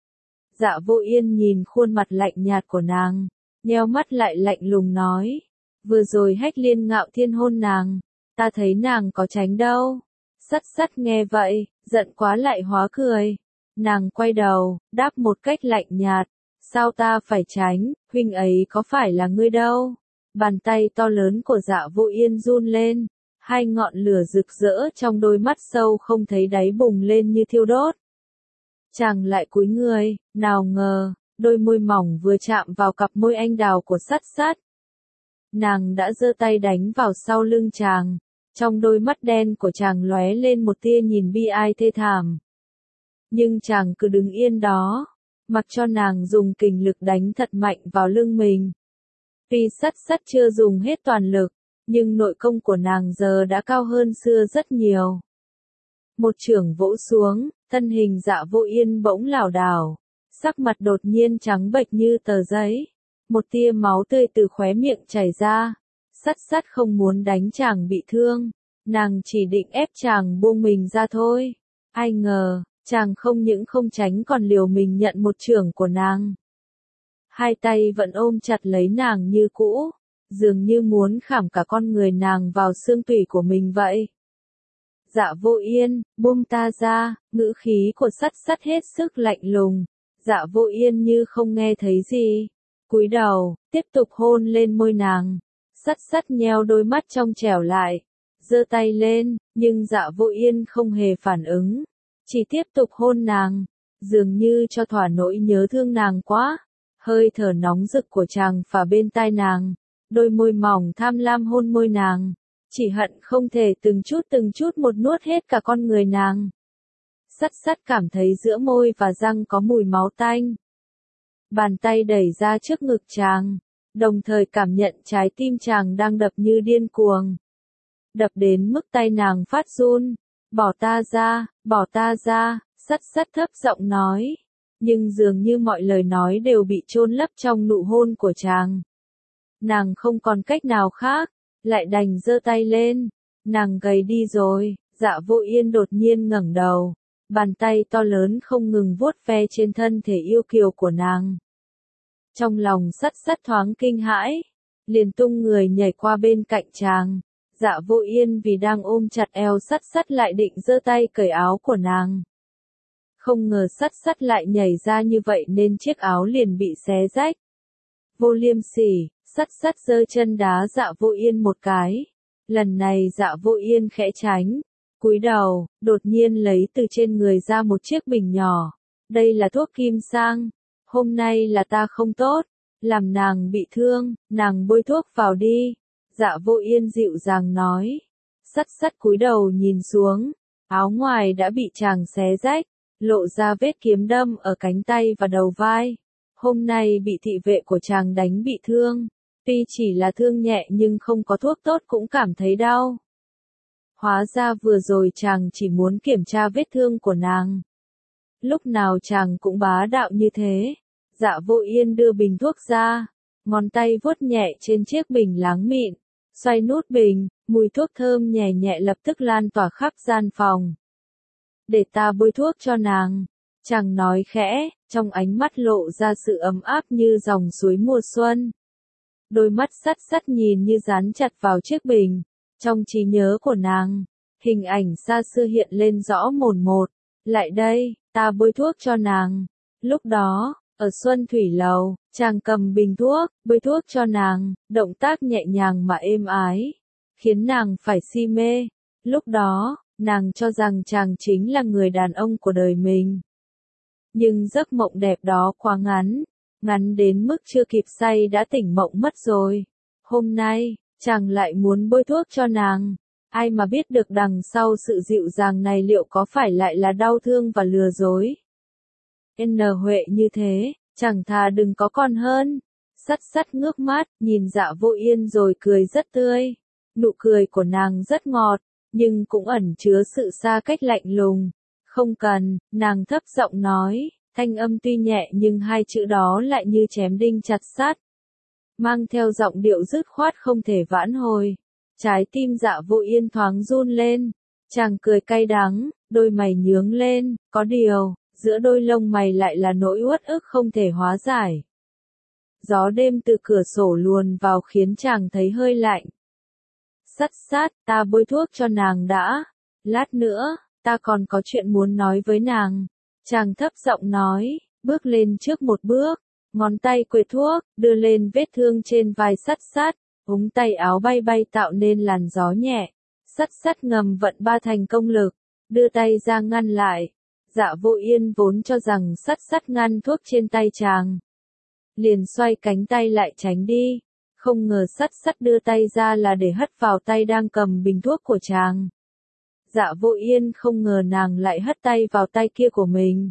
Dạ Vô Yên nhìn khuôn mặt lạnh nhạt của nàng, nheo mắt lại lạnh lùng nói, vừa rồi Hách Liên Ngạo Thiên hôn nàng, ta thấy nàng có tránh đâu. Sắt Sắt nghe vậy, giận quá lại hóa cười. Nàng quay đầu, đáp một cách lạnh nhạt, sao ta phải tránh, huynh ấy có phải là ngươi đâu. Bàn tay to lớn của Dạ Vô Yên run lên, hai ngọn lửa rực rỡ trong đôi mắt sâu không thấy đáy bùng lên như thiêu đốt. Chàng lại cúi người, nào ngờ, đôi môi mỏng vừa chạm vào cặp môi anh đào của Sắt Sắt. Nàng đã giơ tay đánh vào sau lưng chàng, trong đôi mắt đen của chàng lóe lên một tia nhìn bi ai thê thảm. Nhưng chàng cứ đứng yên đó, mặc cho nàng dùng kình lực đánh thật mạnh vào lưng mình. Tuy Sắt Sắt chưa dùng hết toàn lực, nhưng nội công của nàng giờ đã cao hơn xưa rất nhiều. Một chưởng vỗ xuống, thân hình Dạ Vô Yên bỗng lảo đảo, sắc mặt đột nhiên trắng bệch như tờ giấy. Một tia máu tươi từ khóe miệng chảy ra. Sắt Sắt không muốn đánh chàng bị thương, nàng chỉ định ép chàng buông mình ra thôi. Ai ngờ, chàng không những không tránh còn liều mình nhận một chưởng của nàng. Hai tay vẫn ôm chặt lấy nàng như cũ, dường như muốn khảm cả con người nàng vào xương tủy của mình vậy. Dạ Vô Yên, buông ta ra, ngữ khí của Sắt Sắt hết sức lạnh lùng. Dạ Vô Yên như không nghe thấy gì, cúi đầu, tiếp tục hôn lên môi nàng. Sắt Sắt nheo đôi mắt trong trẻo lại, giơ tay lên, nhưng Dạ Vô Yên không hề phản ứng, chỉ tiếp tục hôn nàng, dường như cho thỏa nỗi nhớ thương nàng quá. Hơi thở nóng rực của chàng phả bên tai nàng, đôi môi mỏng tham lam hôn môi nàng, chỉ hận không thể từng chút một nuốt hết cả con người nàng. Sắt Sắt cảm thấy giữa môi và răng có mùi máu tanh. Bàn tay đẩy ra trước ngực chàng, đồng thời cảm nhận trái tim chàng đang đập như điên cuồng. Đập đến mức tay nàng phát run. Bỏ ta ra, Sắt Sắt thấp giọng nói. Nhưng dường như mọi lời nói đều bị chôn lấp trong nụ hôn của chàng. Nàng không còn cách nào khác, lại đành giơ tay lên. Nàng gầy đi rồi. Dạ Vô Yên đột nhiên ngẩng đầu, bàn tay to lớn không ngừng vuốt ve trên thân thể yêu kiều của nàng. Trong lòng Sắt Sắt thoáng kinh hãi, liền tung người nhảy qua bên cạnh chàng. Dạ Vô Yên vì đang ôm chặt eo Sắt Sắt lại định giơ tay cởi áo của nàng. Không ngờ sắt sắt lại nhảy ra như vậy nên chiếc áo liền bị xé rách. Vô liêm sỉ, sắt sắt giơ chân đá Dạ Vô Yên một cái. Lần này Dạ Vô Yên khẽ tránh, cúi đầu, đột nhiên lấy từ trên người ra một chiếc bình nhỏ. Đây là thuốc kim sang. Hôm nay là ta không tốt, làm nàng bị thương, nàng bôi thuốc vào đi. Dạ Vô Yên dịu dàng nói. Sắt sắt cúi đầu nhìn xuống, áo ngoài đã bị chàng xé rách, lộ ra vết kiếm đâm ở cánh tay và đầu vai. Hôm nay bị thị vệ của chàng đánh bị thương, tuy chỉ là thương nhẹ nhưng không có thuốc tốt cũng cảm thấy đau. Hóa ra vừa rồi chàng chỉ muốn kiểm tra vết thương của nàng. Lúc nào chàng cũng bá đạo như thế. Dạ Vô Yên đưa bình thuốc ra, ngón tay vuốt nhẹ trên chiếc bình láng mịn, xoay nút bình, mùi thuốc thơm nhẹ nhẹ lập tức lan tỏa khắp gian phòng. Để ta bôi thuốc cho nàng, chàng nói khẽ, trong ánh mắt lộ ra sự ấm áp như dòng suối mùa xuân. Đôi mắt sắt sắt nhìn như dán chặt vào chiếc bình, trong trí nhớ của nàng, hình ảnh xa xưa hiện lên rõ mồn một. Lại đây, ta bôi thuốc cho nàng. Lúc đó, ở Xuân Thủy Lầu, chàng cầm bình thuốc, bôi thuốc cho nàng, động tác nhẹ nhàng mà êm ái, khiến nàng phải si mê. Lúc đó, nàng cho rằng chàng chính là người đàn ông của đời mình. Nhưng giấc mộng đẹp đó quá ngắn, ngắn đến mức chưa kịp say đã tỉnh mộng mất rồi. Hôm nay, chàng lại muốn bôi thuốc cho nàng. Ai mà biết được đằng sau sự dịu dàng này liệu có phải lại là đau thương và lừa dối. N Huệ như thế, chẳng thà đừng có con hơn. Sắt sắt ngước mắt, nhìn Dạ Vô Yên rồi cười rất tươi. Nụ cười của nàng rất ngọt, nhưng cũng ẩn chứa sự xa cách lạnh lùng. Không cần, nàng thấp giọng nói, thanh âm tuy nhẹ nhưng hai chữ đó lại như chém đinh chặt sắt. Mang theo giọng điệu dứt khoát không thể vãn hồi. Trái tim Dạ Vô Yên thoáng run lên. Chàng cười cay đắng, đôi mày nhướng lên, có điều, giữa đôi lông mày lại là nỗi uất ức không thể hóa giải. Gió đêm từ cửa sổ luồn vào khiến chàng thấy hơi lạnh. Sắt sát, ta bôi thuốc cho nàng đã. Lát nữa, ta còn có chuyện muốn nói với nàng. Chàng thấp giọng nói, bước lên trước một bước, ngón tay quệt thuốc, đưa lên vết thương trên vai sắt sát. Ống tay áo bay bay tạo nên làn gió nhẹ. Sắt sắt ngầm vận ba thành công lực, đưa tay ra ngăn lại. Dạ Vô Yên vốn cho rằng sắt sắt ngăn thuốc trên tay chàng, liền xoay cánh tay lại tránh đi. Không ngờ sắt sắt đưa tay ra là để hất vào tay đang cầm bình thuốc của chàng. Dạ Vô Yên không ngờ nàng lại hất tay vào tay kia của mình.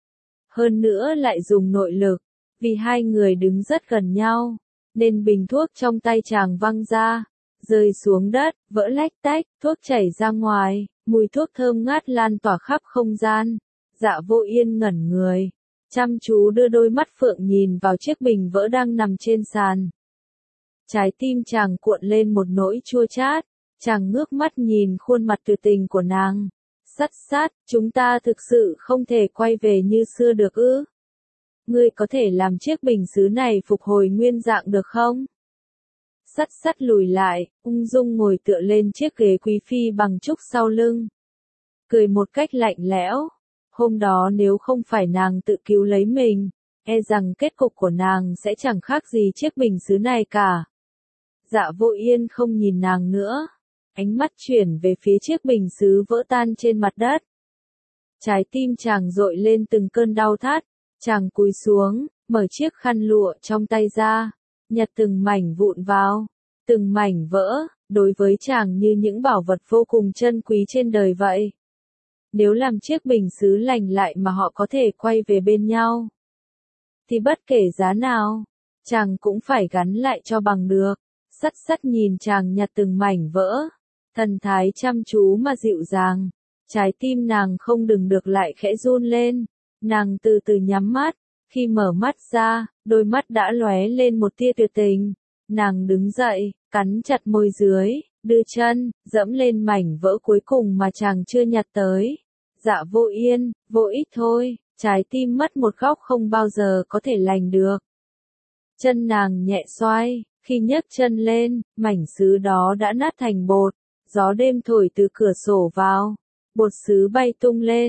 Hơn nữa lại dùng nội lực, vì hai người đứng rất gần nhau, nên bình thuốc trong tay chàng văng ra, rơi xuống đất, vỡ lách tách, thuốc chảy ra ngoài, mùi thuốc thơm ngát lan tỏa khắp không gian. Dạ Vô Yên ngẩn người, chăm chú đưa đôi mắt phượng nhìn vào chiếc bình vỡ đang nằm trên sàn. Trái tim chàng cuộn lên một nỗi chua chát, chàng ngước mắt nhìn khuôn mặt tuyệt tình của nàng. Sắt sát, chúng ta thực sự không thể quay về như xưa được ư? Ngươi có thể làm chiếc bình sứ này phục hồi nguyên dạng được không? Sắt sắt lùi lại, ung dung ngồi tựa lên chiếc ghế quý phi bằng trúc sau lưng. Cười một cách lạnh lẽo. Hôm đó nếu không phải nàng tự cứu lấy mình, e rằng kết cục của nàng sẽ chẳng khác gì chiếc bình sứ này cả. Dạ Vô Yên không nhìn nàng nữa. Ánh mắt chuyển về phía chiếc bình sứ vỡ tan trên mặt đất. Trái tim chàng dội lên từng cơn đau thắt. Chàng cúi xuống, mở chiếc khăn lụa trong tay ra, nhặt từng mảnh vụn vào, từng mảnh vỡ, đối với chàng như những bảo vật vô cùng chân quý trên đời vậy. Nếu làm chiếc bình sứ lành lại mà họ có thể quay về bên nhau, thì bất kể giá nào, chàng cũng phải gắn lại cho bằng được. Sắt sắt nhìn chàng nhặt từng mảnh vỡ, thần thái chăm chú mà dịu dàng. Trái tim nàng không đừng được lại khẽ run lên. Nàng từ từ nhắm mắt, khi mở mắt ra, đôi mắt đã lóe lên một tia tuyệt tình. Nàng đứng dậy, cắn chặt môi dưới, đưa chân, dẫm lên mảnh vỡ cuối cùng mà chàng chưa nhặt tới. Dạ Vô Yên, vô ích thôi, trái tim mất một góc không bao giờ có thể lành được. Chân nàng nhẹ xoay, khi nhấc chân lên, mảnh sứ đó đã nát thành bột. Gió đêm thổi từ cửa sổ vào, bột sứ bay tung lên.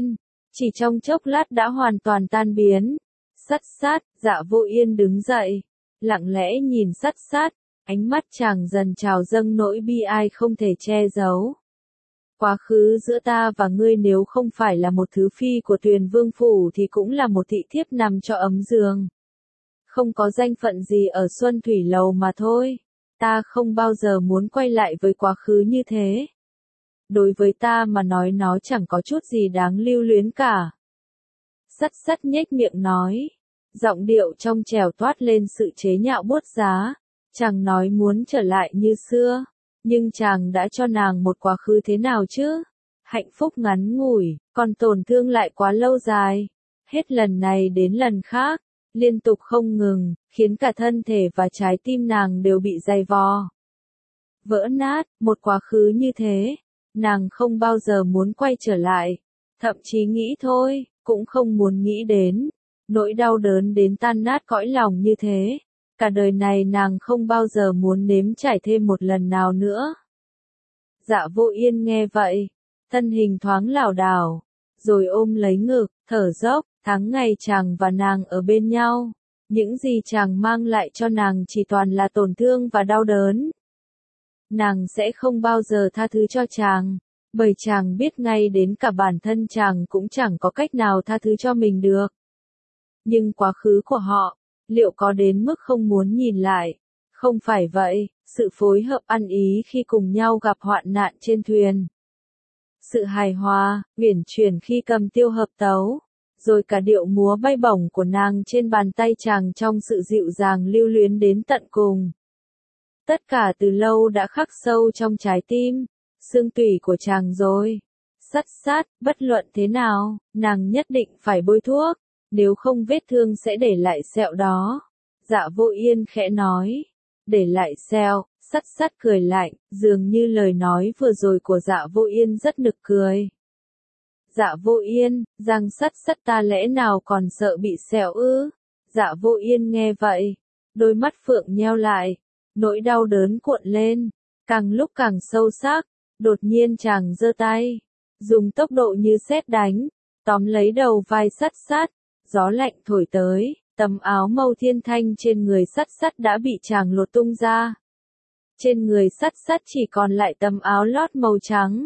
chỉ trong chốc lát đã hoàn toàn tan biến. Sắt sát, Dạ Vô Yên đứng dậy, lặng lẽ nhìn Sắt sát, ánh mắt chàng dần trào dâng nỗi bi ai không thể che giấu. Quá khứ giữa ta và ngươi nếu không phải là một thứ phi của Tuyền Vương phủ thì cũng là một thị thiếp nằm cho ấm giường. Không có danh phận gì ở Xuân Thủy Lầu mà thôi. Ta không bao giờ muốn quay lại với quá khứ như thế. Đối với ta mà nói nó chẳng có chút gì đáng lưu luyến cả. Sắt sắt nhếch miệng nói. Giọng điệu trong trẻo toát lên sự chế nhạo buốt giá. Chàng nói muốn trở lại như xưa. Nhưng chàng đã cho nàng một quá khứ thế nào chứ? Hạnh phúc ngắn ngủi, còn tổn thương lại quá lâu dài. Hết lần này đến lần khác, liên tục không ngừng, khiến cả thân thể và trái tim nàng đều bị dày vò. Vỡ nát, một quá khứ như thế, nàng không bao giờ muốn quay trở lại. Thậm chí nghĩ thôi, cũng không muốn nghĩ đến. Nỗi đau đớn đến tan nát cõi lòng như thế. Cả đời này nàng không bao giờ muốn nếm trải thêm một lần nào nữa. Dạ Vô Yên nghe vậy, thân hình thoáng lảo đảo, rồi ôm lấy ngực, thở dốc, tháng ngày chàng và nàng ở bên nhau. Những gì chàng mang lại cho nàng chỉ toàn là tổn thương và đau đớn. Nàng sẽ không bao giờ tha thứ cho chàng, bởi chàng biết ngay đến cả bản thân chàng cũng chẳng có cách nào tha thứ cho mình được. Nhưng quá khứ của họ, liệu có đến mức không muốn nhìn lại? Không phải vậy, sự phối hợp ăn ý khi cùng nhau gặp hoạn nạn trên thuyền. Sự hài hòa, uyển chuyển khi cầm tiêu hợp tấu, rồi cả điệu múa bay bổng của nàng trên bàn tay chàng trong sự dịu dàng lưu luyến đến tận cùng. Tất cả từ lâu đã khắc sâu trong trái tim, xương tủy của chàng rồi. Sắt sát, bất luận thế nào, nàng nhất định phải bôi thuốc. Nếu không vết thương sẽ để lại sẹo đó. Dạ Vô Yên khẽ nói. Để lại sẹo, sắt sắt cười lạnh, dường như lời nói vừa rồi của Dạ Vô Yên rất nực cười. Dạ Vô Yên, Giang sắt sắt ta lẽ nào còn sợ bị sẹo ư? Dạ Vô Yên nghe vậy, đôi mắt phượng nheo lại, nỗi đau đớn cuộn lên, càng lúc càng sâu sắc. Đột nhiên chàng giơ tay, dùng tốc độ như sét đánh, tóm lấy đầu vai sắt sắt. Gió lạnh thổi tới, tấm áo màu thiên thanh trên người sắt sắt đã bị chàng lột tung ra. Trên người sắt sắt chỉ còn lại tấm áo lót màu trắng.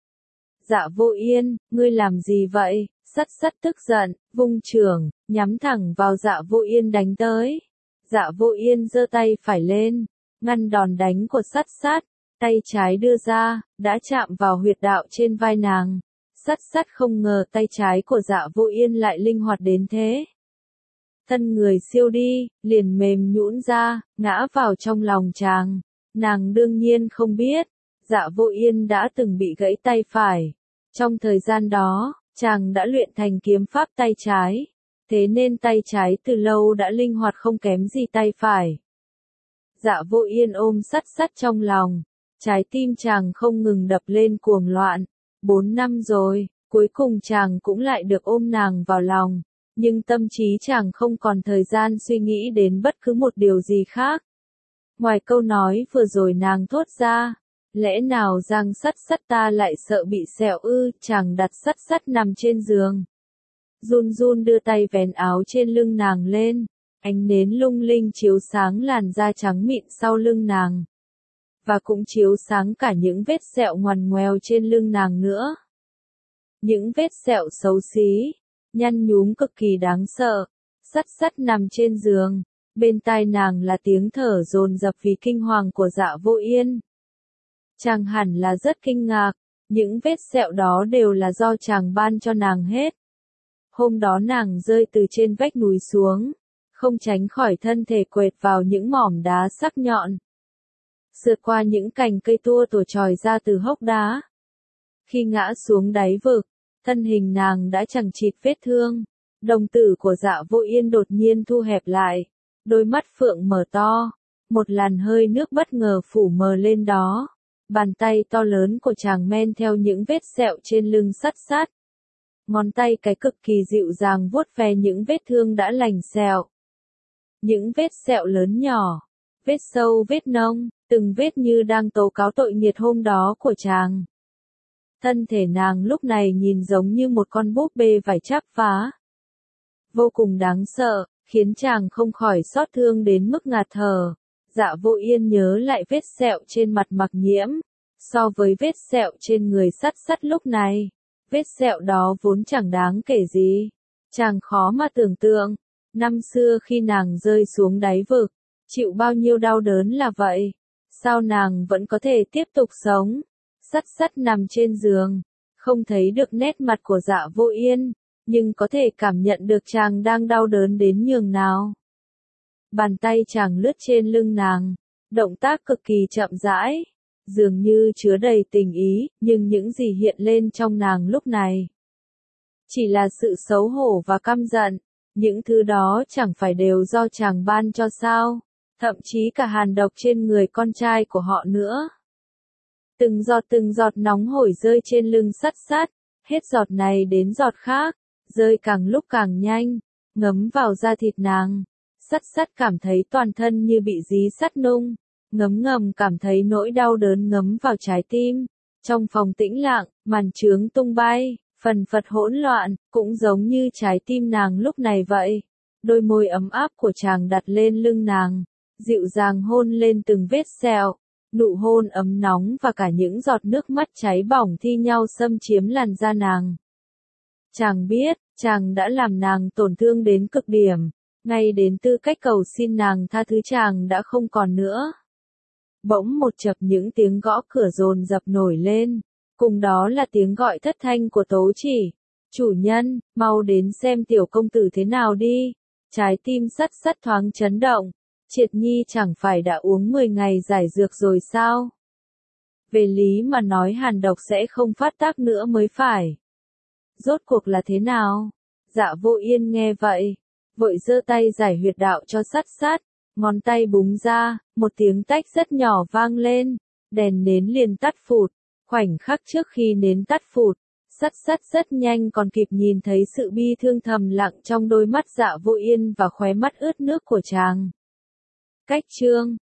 Dạ Vô Yên, ngươi làm gì vậy? Sắt sắt tức giận, vung chưởng, nhắm thẳng vào Dạ Vô Yên đánh tới. Dạ Vô Yên giơ tay phải lên, ngăn đòn đánh của sắt sắt, tay trái đưa ra, đã chạm vào huyệt đạo trên vai nàng. Sắt sắt không ngờ tay trái của Dạ Vô Yên lại linh hoạt đến thế. Thân người siêu đi, liền mềm nhũn ra, ngã vào trong lòng chàng. Nàng đương nhiên không biết, Dạ Vô Yên đã từng bị gãy tay phải. Trong thời gian đó, chàng đã luyện thành kiếm pháp tay trái. Thế nên tay trái từ lâu đã linh hoạt không kém gì tay phải. Dạ Vô Yên ôm sắt sắt trong lòng. Trái tim chàng không ngừng đập lên cuồng loạn. 4 năm rồi, cuối cùng chàng cũng lại được ôm nàng vào lòng, nhưng tâm trí chàng không còn thời gian suy nghĩ đến bất cứ một điều gì khác. Ngoài câu nói vừa rồi nàng thốt ra, lẽ nào Giang sắt sắt ta lại sợ bị sẹo ư? Chàng đặt sắt sắt nằm trên giường, run run đưa tay vén áo trên lưng nàng lên, ánh nến lung linh chiếu sáng làn da trắng mịn sau lưng nàng, và cũng chiếu sáng cả những vết sẹo ngoằn ngoèo trên lưng nàng nữa. Những vết sẹo xấu xí, nhăn nhúm cực kỳ đáng sợ. Sắt sắt nằm trên giường, bên tai nàng là tiếng thở dồn dập vì kinh hoàng của Dạ Vô Yên. Chàng hẳn là rất kinh ngạc, những vết sẹo đó đều là do chàng ban cho nàng hết. Hôm đó nàng rơi từ trên vách núi xuống, không tránh khỏi thân thể quệt vào những mỏm đá sắc nhọn, sượt qua những cành cây tua tủa tròi ra từ hốc đá. Khi ngã xuống đáy vực, thân hình nàng đã chằng chịt vết thương. Đồng tử của Dạ Vô Yên đột nhiên thu hẹp lại, đôi mắt phượng mở to, một làn hơi nước bất ngờ phủ mờ lên đó. Bàn tay to lớn của chàng men theo những vết sẹo trên lưng sắt sát. Ngón tay cái cực kỳ dịu dàng vuốt ve những vết thương đã lành sẹo. Những vết sẹo lớn nhỏ, vết sâu vết nông, từng vết như đang tố cáo tội nghiệt hôm đó của chàng. Thân thể nàng lúc này nhìn giống như một con búp bê vải chắp vá. Vô cùng đáng sợ, khiến chàng không khỏi xót thương đến mức ngạt thở. Dạ Vô Yên nhớ lại vết sẹo trên mặt Mặc Nhiễm, so với vết sẹo trên người Sắt Sắt lúc này, vết sẹo đó vốn chẳng đáng kể gì. Chàng khó mà tưởng tượng, năm xưa khi nàng rơi xuống đáy vực, chịu bao nhiêu đau đớn là vậy, sao nàng vẫn có thể tiếp tục sống. Sắt Sắt nằm trên giường, không thấy được nét mặt của Dạ Vô Yên, nhưng có thể cảm nhận được chàng đang đau đớn đến nhường nào. Bàn tay chàng lướt trên lưng nàng, động tác cực kỳ chậm rãi, dường như chứa đầy tình ý, nhưng những gì hiện lên trong nàng lúc này chỉ là sự xấu hổ và căm giận, những thứ đó chẳng phải đều do chàng ban cho sao, thậm chí cả hàn độc trên người con trai của họ nữa. Từng giọt nóng hổi rơi trên lưng Sắt Sắt, hết giọt này đến giọt khác, rơi càng lúc càng nhanh, ngấm vào da thịt nàng. Sắt Sắt cảm thấy toàn thân như bị dí sắt nung, ngấm ngầm cảm thấy nỗi đau đớn ngấm vào trái tim. Trong phòng tĩnh lặng, màn chướng tung bay, phần phật hỗn loạn, cũng giống như trái tim nàng lúc này vậy. Đôi môi ấm áp của chàng đặt lên lưng nàng, dịu dàng hôn lên từng vết sẹo, nụ hôn ấm nóng và cả những giọt nước mắt cháy bỏng thi nhau xâm chiếm làn da nàng. Chàng biết, chàng đã làm nàng tổn thương đến cực điểm, ngay đến tư cách cầu xin nàng tha thứ chàng đã không còn nữa. Bỗng một chập những tiếng gõ cửa dồn dập nổi lên, cùng đó là tiếng gọi thất thanh của Tố Chỉ. Chủ nhân, mau đến xem tiểu công tử thế nào đi. Trái tim Sắt Sắt thoáng chấn động, Triệt Nhi chẳng phải đã uống 10 ngày giải dược rồi sao? Về lý mà nói hàn độc sẽ không phát tác nữa mới phải. Rốt cuộc là thế nào? Dạ Vô Yên nghe vậy, vội giơ tay giải huyệt đạo cho Sắt Sắt, ngón tay búng ra, một tiếng tách rất nhỏ vang lên, đèn nến liền tắt phụt. Khoảnh khắc trước khi nến tắt phụt, Sắt Sắt rất nhanh còn kịp nhìn thấy sự bi thương thầm lặng trong đôi mắt Dạ Vô Yên và khóe mắt ướt nước của chàng. Cách chương